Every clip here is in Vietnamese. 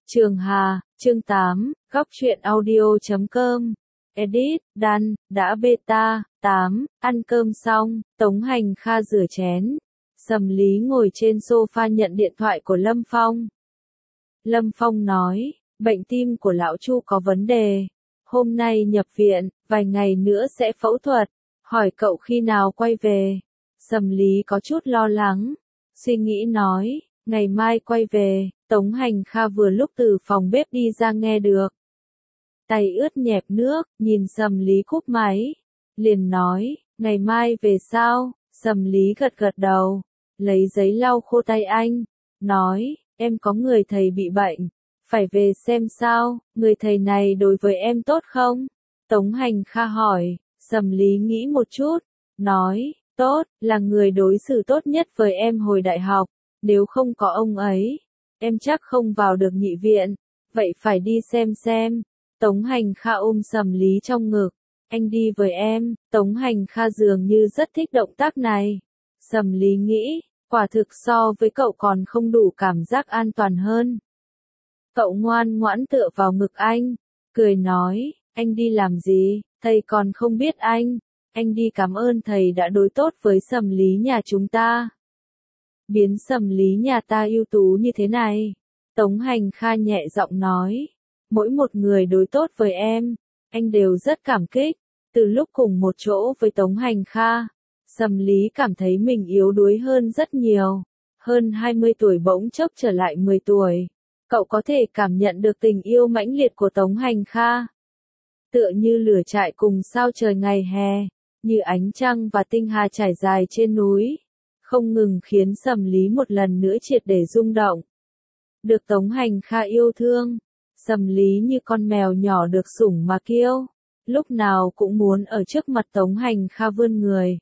Trường Hà, chương 8, góc truyện audio.com. Edit, đăng, đã beta, 8, ăn cơm xong, Tống Hành Kha rửa chén. Sầm Lý ngồi trên sofa nhận điện thoại của Lâm Phong. Lâm Phong nói, bệnh tim của lão Chu có vấn đề. Hôm nay nhập viện, vài ngày nữa sẽ phẫu thuật. Hỏi cậu khi nào quay về. Sầm Lý có chút lo lắng. Suy nghĩ nói, ngày mai quay về. Tống Hành Kha vừa lúc từ phòng bếp đi ra nghe được. Tay ướt nhẹp nước, nhìn Sầm Lý cúp máy. Liền nói, ngày mai về sao? Sầm Lý gật gật đầu. Lấy giấy lau khô tay anh. Nói, em có người thầy bị bệnh. Phải về xem sao, người thầy này đối với em tốt không? Tống Hành Kha hỏi. Sầm Lý nghĩ một chút. Nói, tốt, là người đối xử tốt nhất với em hồi đại học. Nếu không có ông ấy, em chắc không vào được nhị viện. Vậy phải đi xem. Tống Hành Kha ôm Sầm Lý trong ngực. Anh đi với em. Tống Hành Kha dường như rất thích động tác này. Sầm Lý nghĩ, quả thực so với cậu còn không đủ cảm giác an toàn hơn. Cậu ngoan ngoãn tựa vào ngực anh. Cười nói, anh đi làm gì, thầy còn không biết anh. Anh đi cảm ơn thầy đã đối tốt với Sầm Lý nhà chúng ta. Biến Sầm Lý nhà ta ưu tú như thế này. Tống Hành Kha nhẹ giọng nói. Mỗi một người đối tốt với em, anh đều rất cảm kích. Từ lúc cùng một chỗ với Tống Hành Kha, Sầm Lý cảm thấy mình yếu đuối hơn rất nhiều. Hơn 20 tuổi bỗng chốc trở lại 10 tuổi. Cậu có thể cảm nhận được tình yêu mãnh liệt của Tống Hành Kha. Tựa như lửa trại cùng sao trời ngày hè, như ánh trăng và tinh hà trải dài trên núi. Không ngừng khiến Sầm Lý một lần nữa triệt để rung động. Được Tống Hành Kha yêu thương, Sầm Lý như con mèo nhỏ được sủng mà kiêu, lúc nào cũng muốn ở trước mặt Tống Hành Kha vươn người.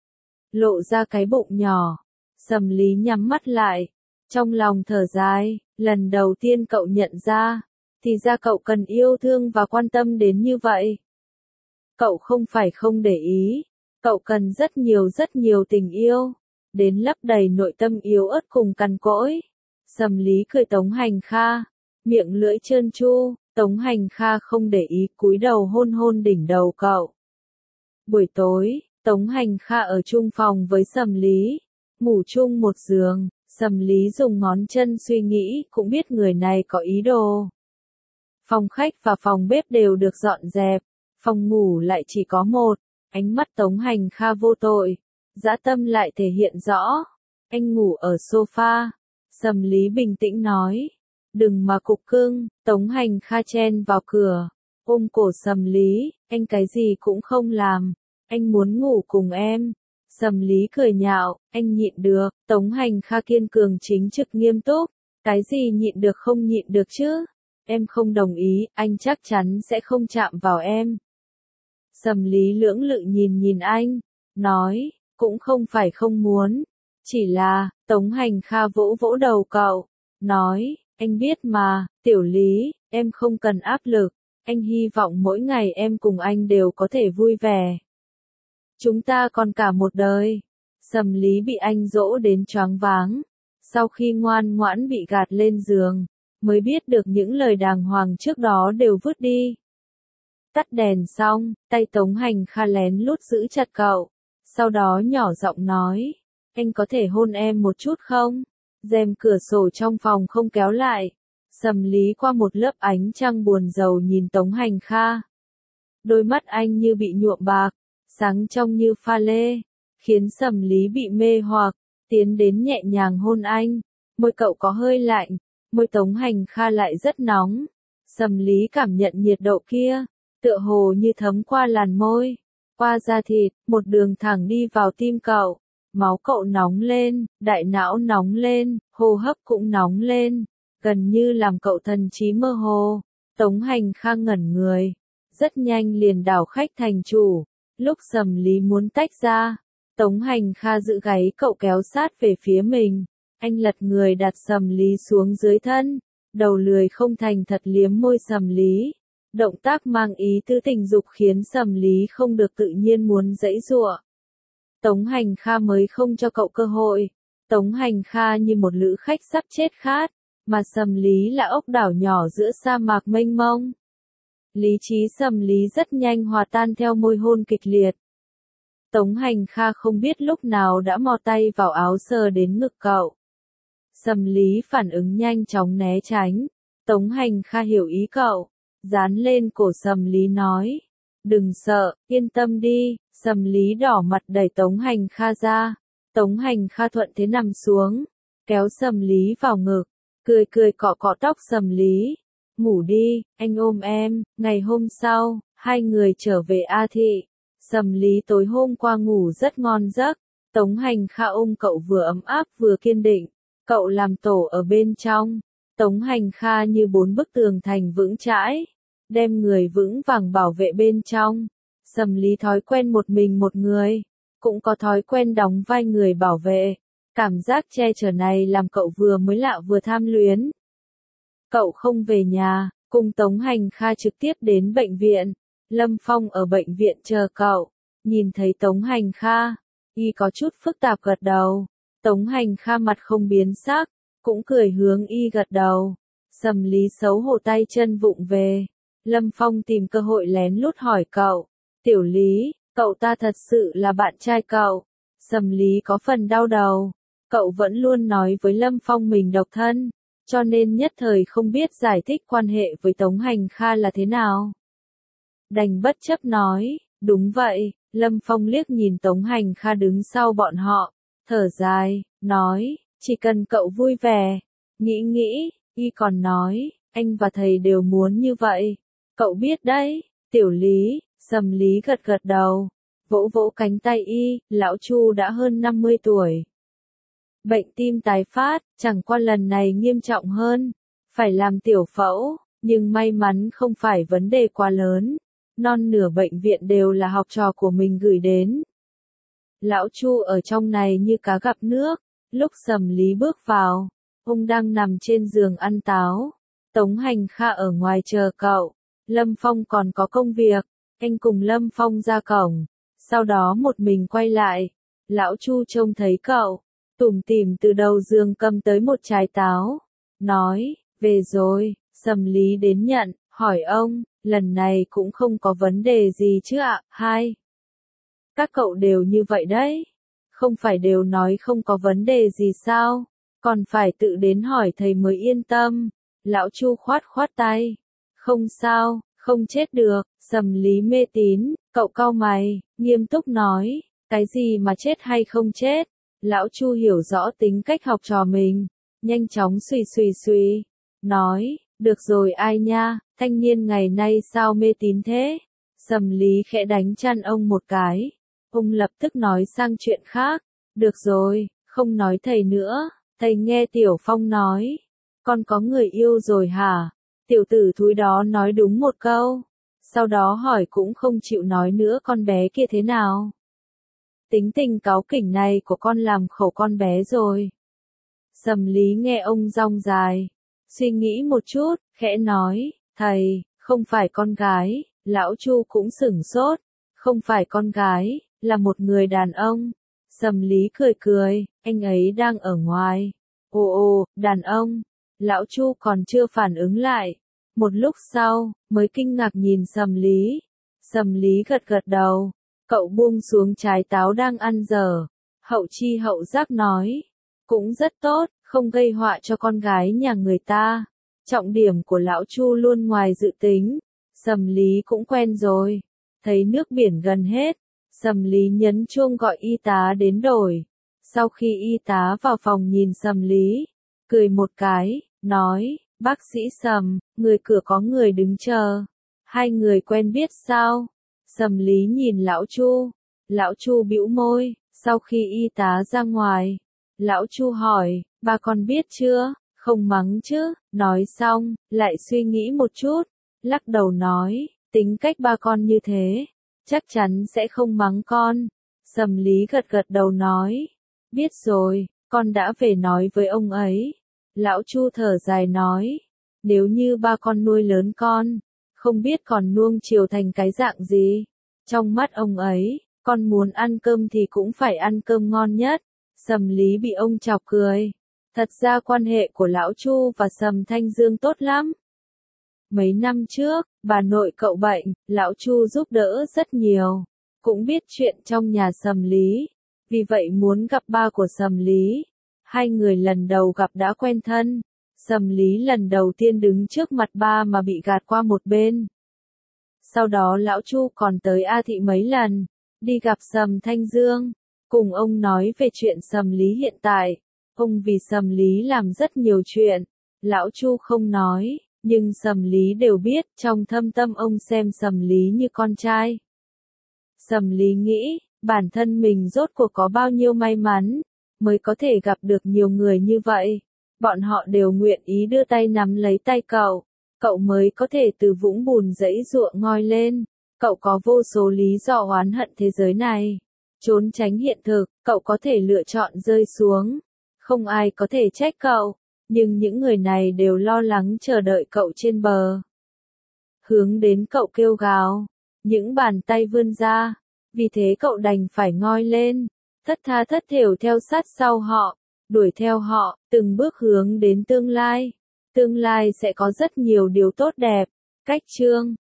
Lộ ra cái bụng nhỏ, Sầm Lý nhắm mắt lại, trong lòng thở dài, lần đầu tiên cậu nhận ra, thì ra cậu cần yêu thương và quan tâm đến như vậy. Cậu không phải không để ý, cậu cần rất nhiều tình yêu. Đến lấp đầy nội tâm yếu ớt cùng cằn cỗi. Sầm Lý cười Tống Hành Kha, miệng lưỡi trơn tru. Tống Hành Kha không để ý, cúi đầu hôn đỉnh đầu cậu. Buổi tối, Tống Hành Kha ở chung phòng với Sầm Lý, ngủ chung một giường. Sầm Lý dùng ngón chân suy nghĩ, cũng biết người này có ý đồ. Phòng khách và phòng bếp đều được dọn dẹp, phòng ngủ lại chỉ có một. Ánh mắt Tống Hành Kha vô tội, dã tâm lại thể hiện rõ. Anh ngủ ở sofa. Sầm Lý bình tĩnh nói. Đừng mà cục cưng. Tống Hành Kha chen vào cửa, ôm cổ Sầm Lý. Anh cái gì cũng không làm. Anh muốn ngủ cùng em. Sầm Lý cười nhạo. Anh nhịn được. Tống Hành Kha kiên cường chính trực nghiêm túc. Cái gì nhịn được không nhịn được chứ? Em không đồng ý, anh chắc chắn sẽ không chạm vào em. Sầm Lý lưỡng lự nhìn anh. Nói, cũng không phải không muốn. Chỉ là, Tống Hành Kha vỗ đầu cậu. Nói, anh biết mà, Tiểu Lý, em không cần áp lực. Anh hy vọng mỗi ngày em cùng anh đều có thể vui vẻ. Chúng ta còn cả một đời. Sầm Lý bị anh dỗ đến choáng váng. Sau khi ngoan ngoãn bị gạt lên giường, mới biết được những lời đàng hoàng trước đó đều vứt đi. Tắt đèn xong, tay Tống Hành Kha lén lút giữ chặt cậu. Sau đó nhỏ giọng nói, anh có thể hôn em một chút không? Rèm cửa sổ trong phòng không kéo lại. Sầm Lý qua một lớp ánh trăng buồn rầu nhìn Tống Hành Kha. Đôi mắt anh như bị nhuộm bạc, sáng trong như pha lê, khiến Sầm Lý bị mê hoặc, tiến đến nhẹ nhàng hôn anh. Môi cậu có hơi lạnh, môi Tống Hành Kha lại rất nóng. Sầm Lý cảm nhận nhiệt độ kia, tựa hồ như thấm qua làn môi, qua da thịt, một đường thẳng đi vào tim cậu. Máu cậu nóng lên, đại não nóng lên, hô hấp cũng nóng lên, gần như làm cậu thần trí mơ hồ. Tống Hành Kha ngẩn người, rất nhanh liền đảo khách thành chủ. Lúc Sầm Lý muốn tách ra, Tống Hành Kha giữ gáy cậu kéo sát về phía mình. Anh lật người đặt Sầm Lý xuống dưới thân, đầu lười không thành thật liếm môi Sầm Lý. Động tác mang ý tứ tình dục khiến Sầm Lý không được tự nhiên muốn giãy giụa. Tống Hành Kha mới không cho cậu cơ hội. Tống Hành Kha như một lữ khách sắp chết khát, mà Sầm Lý là ốc đảo nhỏ giữa sa mạc mênh mông. Lý trí Sầm Lý rất nhanh hòa tan theo môi hôn kịch liệt. Tống Hành Kha không biết lúc nào đã mò tay vào áo sờ đến ngực cậu. Sầm Lý phản ứng nhanh chóng né tránh. Tống Hành Kha hiểu ý cậu, dán lên cổ Sầm Lý nói. Đừng sợ, yên tâm đi. Sầm Lý đỏ mặt đẩy Tống Hành Kha ra. Tống Hành Kha thuận thế nằm xuống, kéo Sầm Lý vào ngực, cười cười cọ cọ tóc Sầm Lý. Ngủ đi, anh ôm em. Ngày hôm sau, hai người trở về A Thị. Sầm Lý tối hôm qua ngủ rất ngon giấc. Tống Hành Kha ôm cậu vừa ấm áp vừa kiên định. Cậu làm tổ ở bên trong. Tống Hành Kha như 4 bức tường thành vững chãi, đem người vững vàng bảo vệ bên trong. Sầm Lý thói quen một mình một người, cũng có thói quen đóng vai người bảo vệ. Cảm giác che chở này làm cậu vừa mới lạ vừa tham luyến. Cậu không về nhà, cùng Tống Hành Kha trực tiếp đến bệnh viện. Lâm Phong ở bệnh viện chờ cậu, nhìn thấy Tống Hành Kha, y có chút phức tạp gật đầu. Tống Hành Kha mặt không biến sắc, cũng cười hướng y gật đầu. Sầm Lý xấu hổ tay chân vụng về. Lâm Phong tìm cơ hội lén lút hỏi cậu. Tiểu Lý, cậu ta thật sự là bạn trai cậu? Sầm Lý có phần đau đầu. Cậu vẫn luôn nói với Lâm Phong mình độc thân, cho nên nhất thời không biết giải thích quan hệ với Tống Hành Kha là thế nào. Đành bất chấp nói, đúng vậy. Lâm Phong liếc nhìn Tống Hành Kha đứng sau bọn họ, thở dài, nói, chỉ cần cậu vui vẻ. Nghĩ, y còn nói, anh và thầy đều muốn như vậy. Cậu biết đấy, Tiểu Lý. Sầm Lý gật gật đầu, vỗ vỗ cánh tay y. Lão Chu đã hơn 50 tuổi. Bệnh tim tái phát, chẳng qua lần này nghiêm trọng hơn, phải làm tiểu phẫu, nhưng may mắn không phải vấn đề quá lớn. Non nửa bệnh viện đều là học trò của mình gửi đến. Lão Chu ở trong này như cá gặp nước. Lúc Sầm Lý bước vào, ông đang nằm trên giường ăn táo. Tống Hành Kha ở ngoài chờ cậu. Lâm Phong còn có công việc, anh cùng Lâm Phong ra cổng, sau đó một mình quay lại. Lão Chu trông thấy cậu, tủm tỉm từ đầu giường cầm tới một trái táo, nói, về rồi. Sầm Lý đến nhận, hỏi ông, lần này cũng không có vấn đề gì chứ ạ? Hai, các cậu đều như vậy đấy, không phải đều nói không có vấn đề gì sao, còn phải tự đến hỏi thầy mới yên tâm. Lão Chu khoát khoát tay, không sao, không chết được. Sầm Lý mê tín, cậu cau mày, nghiêm túc nói, cái gì mà chết hay không chết? Lão Chu hiểu rõ tính cách học trò mình, nhanh chóng suy, nói, được rồi ai nha, thanh niên ngày nay sao mê tín thế? Sầm Lý khẽ đánh chăn ông một cái, ông lập tức nói sang chuyện khác, được rồi, không nói thầy nữa, thầy nghe Tiểu Phong nói, con có người yêu rồi hả? Tiểu tử thúi đó nói đúng một câu, sau đó hỏi cũng không chịu nói nữa con bé kia thế nào. Tính tình cáu kỉnh này của con làm khổ con bé rồi. Sầm Lý nghe ông rong dài, suy nghĩ một chút, khẽ nói, thầy, không phải con gái. Lão Chu cũng sửng sốt, không phải con gái, là một người đàn ông. Sầm Lý cười, anh ấy đang ở ngoài. Ồ, đàn ông. Lão Chu còn chưa phản ứng lại, một lúc sau, mới kinh ngạc nhìn Sầm Lý. Sầm Lý gật đầu, cậu buông xuống trái táo đang ăn dở, hậu chi hậu giác nói, cũng rất tốt, không gây họa cho con gái nhà người ta. Trọng điểm của lão Chu luôn ngoài dự tính, Sầm Lý cũng quen rồi. Thấy nước biển gần hết, Sầm Lý nhấn chuông gọi y tá đến đổi. Sau khi y tá vào phòng nhìn Sầm Lý, cười một cái, nói, bác sĩ Sầm, người cửa có người đứng chờ. Hai người quen biết sao? Sầm Lý nhìn lão Chu bĩu môi. Sau khi y tá ra ngoài, lão Chu hỏi, bà con biết chưa? Không mắng chứ? Nói xong, lại suy nghĩ một chút, lắc đầu nói, tính cách ba con như thế, chắc chắn sẽ không mắng con. Sầm Lý gật đầu nói, biết rồi, con đã về nói với ông ấy. Lão Chu thở dài nói, nếu như ba con nuôi lớn con, không biết còn nuông chiều thành cái dạng gì. Trong mắt ông ấy, con muốn ăn cơm thì cũng phải ăn cơm ngon nhất. Sầm Lý bị ông chọc cười. Thật ra quan hệ của lão Chu và Sầm Thanh Dương tốt lắm. Mấy năm trước, bà nội cậu bệnh, lão Chu giúp đỡ rất nhiều, cũng biết chuyện trong nhà Sầm Lý, vì vậy muốn gặp ba của Sầm Lý. Hai người lần đầu gặp đã quen thân, Sầm Lý lần đầu tiên đứng trước mặt ba mà bị gạt qua một bên. Sau đó lão Chu còn tới A Thị mấy lần, đi gặp Sầm Thanh Dương, cùng ông nói về chuyện Sầm Lý hiện tại. Ông vì Sầm Lý làm rất nhiều chuyện, lão Chu không nói, nhưng Sầm Lý đều biết, trong thâm tâm ông xem Sầm Lý như con trai. Sầm Lý nghĩ, bản thân mình rốt cuộc có bao nhiêu may mắn, mới có thể gặp được nhiều người như vậy. Bọn họ đều nguyện ý đưa tay nắm lấy tay cậu, cậu mới có thể từ vũng bùn giãy giụa ngoi lên. Cậu có vô số lý do oán hận thế giới này, trốn tránh hiện thực, cậu có thể lựa chọn rơi xuống. Không ai có thể trách cậu, nhưng những người này đều lo lắng chờ đợi cậu trên bờ. Hướng đến cậu kêu gào, những bàn tay vươn ra, vì thế cậu đành phải ngoi lên, thất tha thất thểu theo sát sau họ, đuổi theo họ, từng bước hướng đến tương lai. Tương lai sẽ có rất nhiều điều tốt đẹp. Cách chương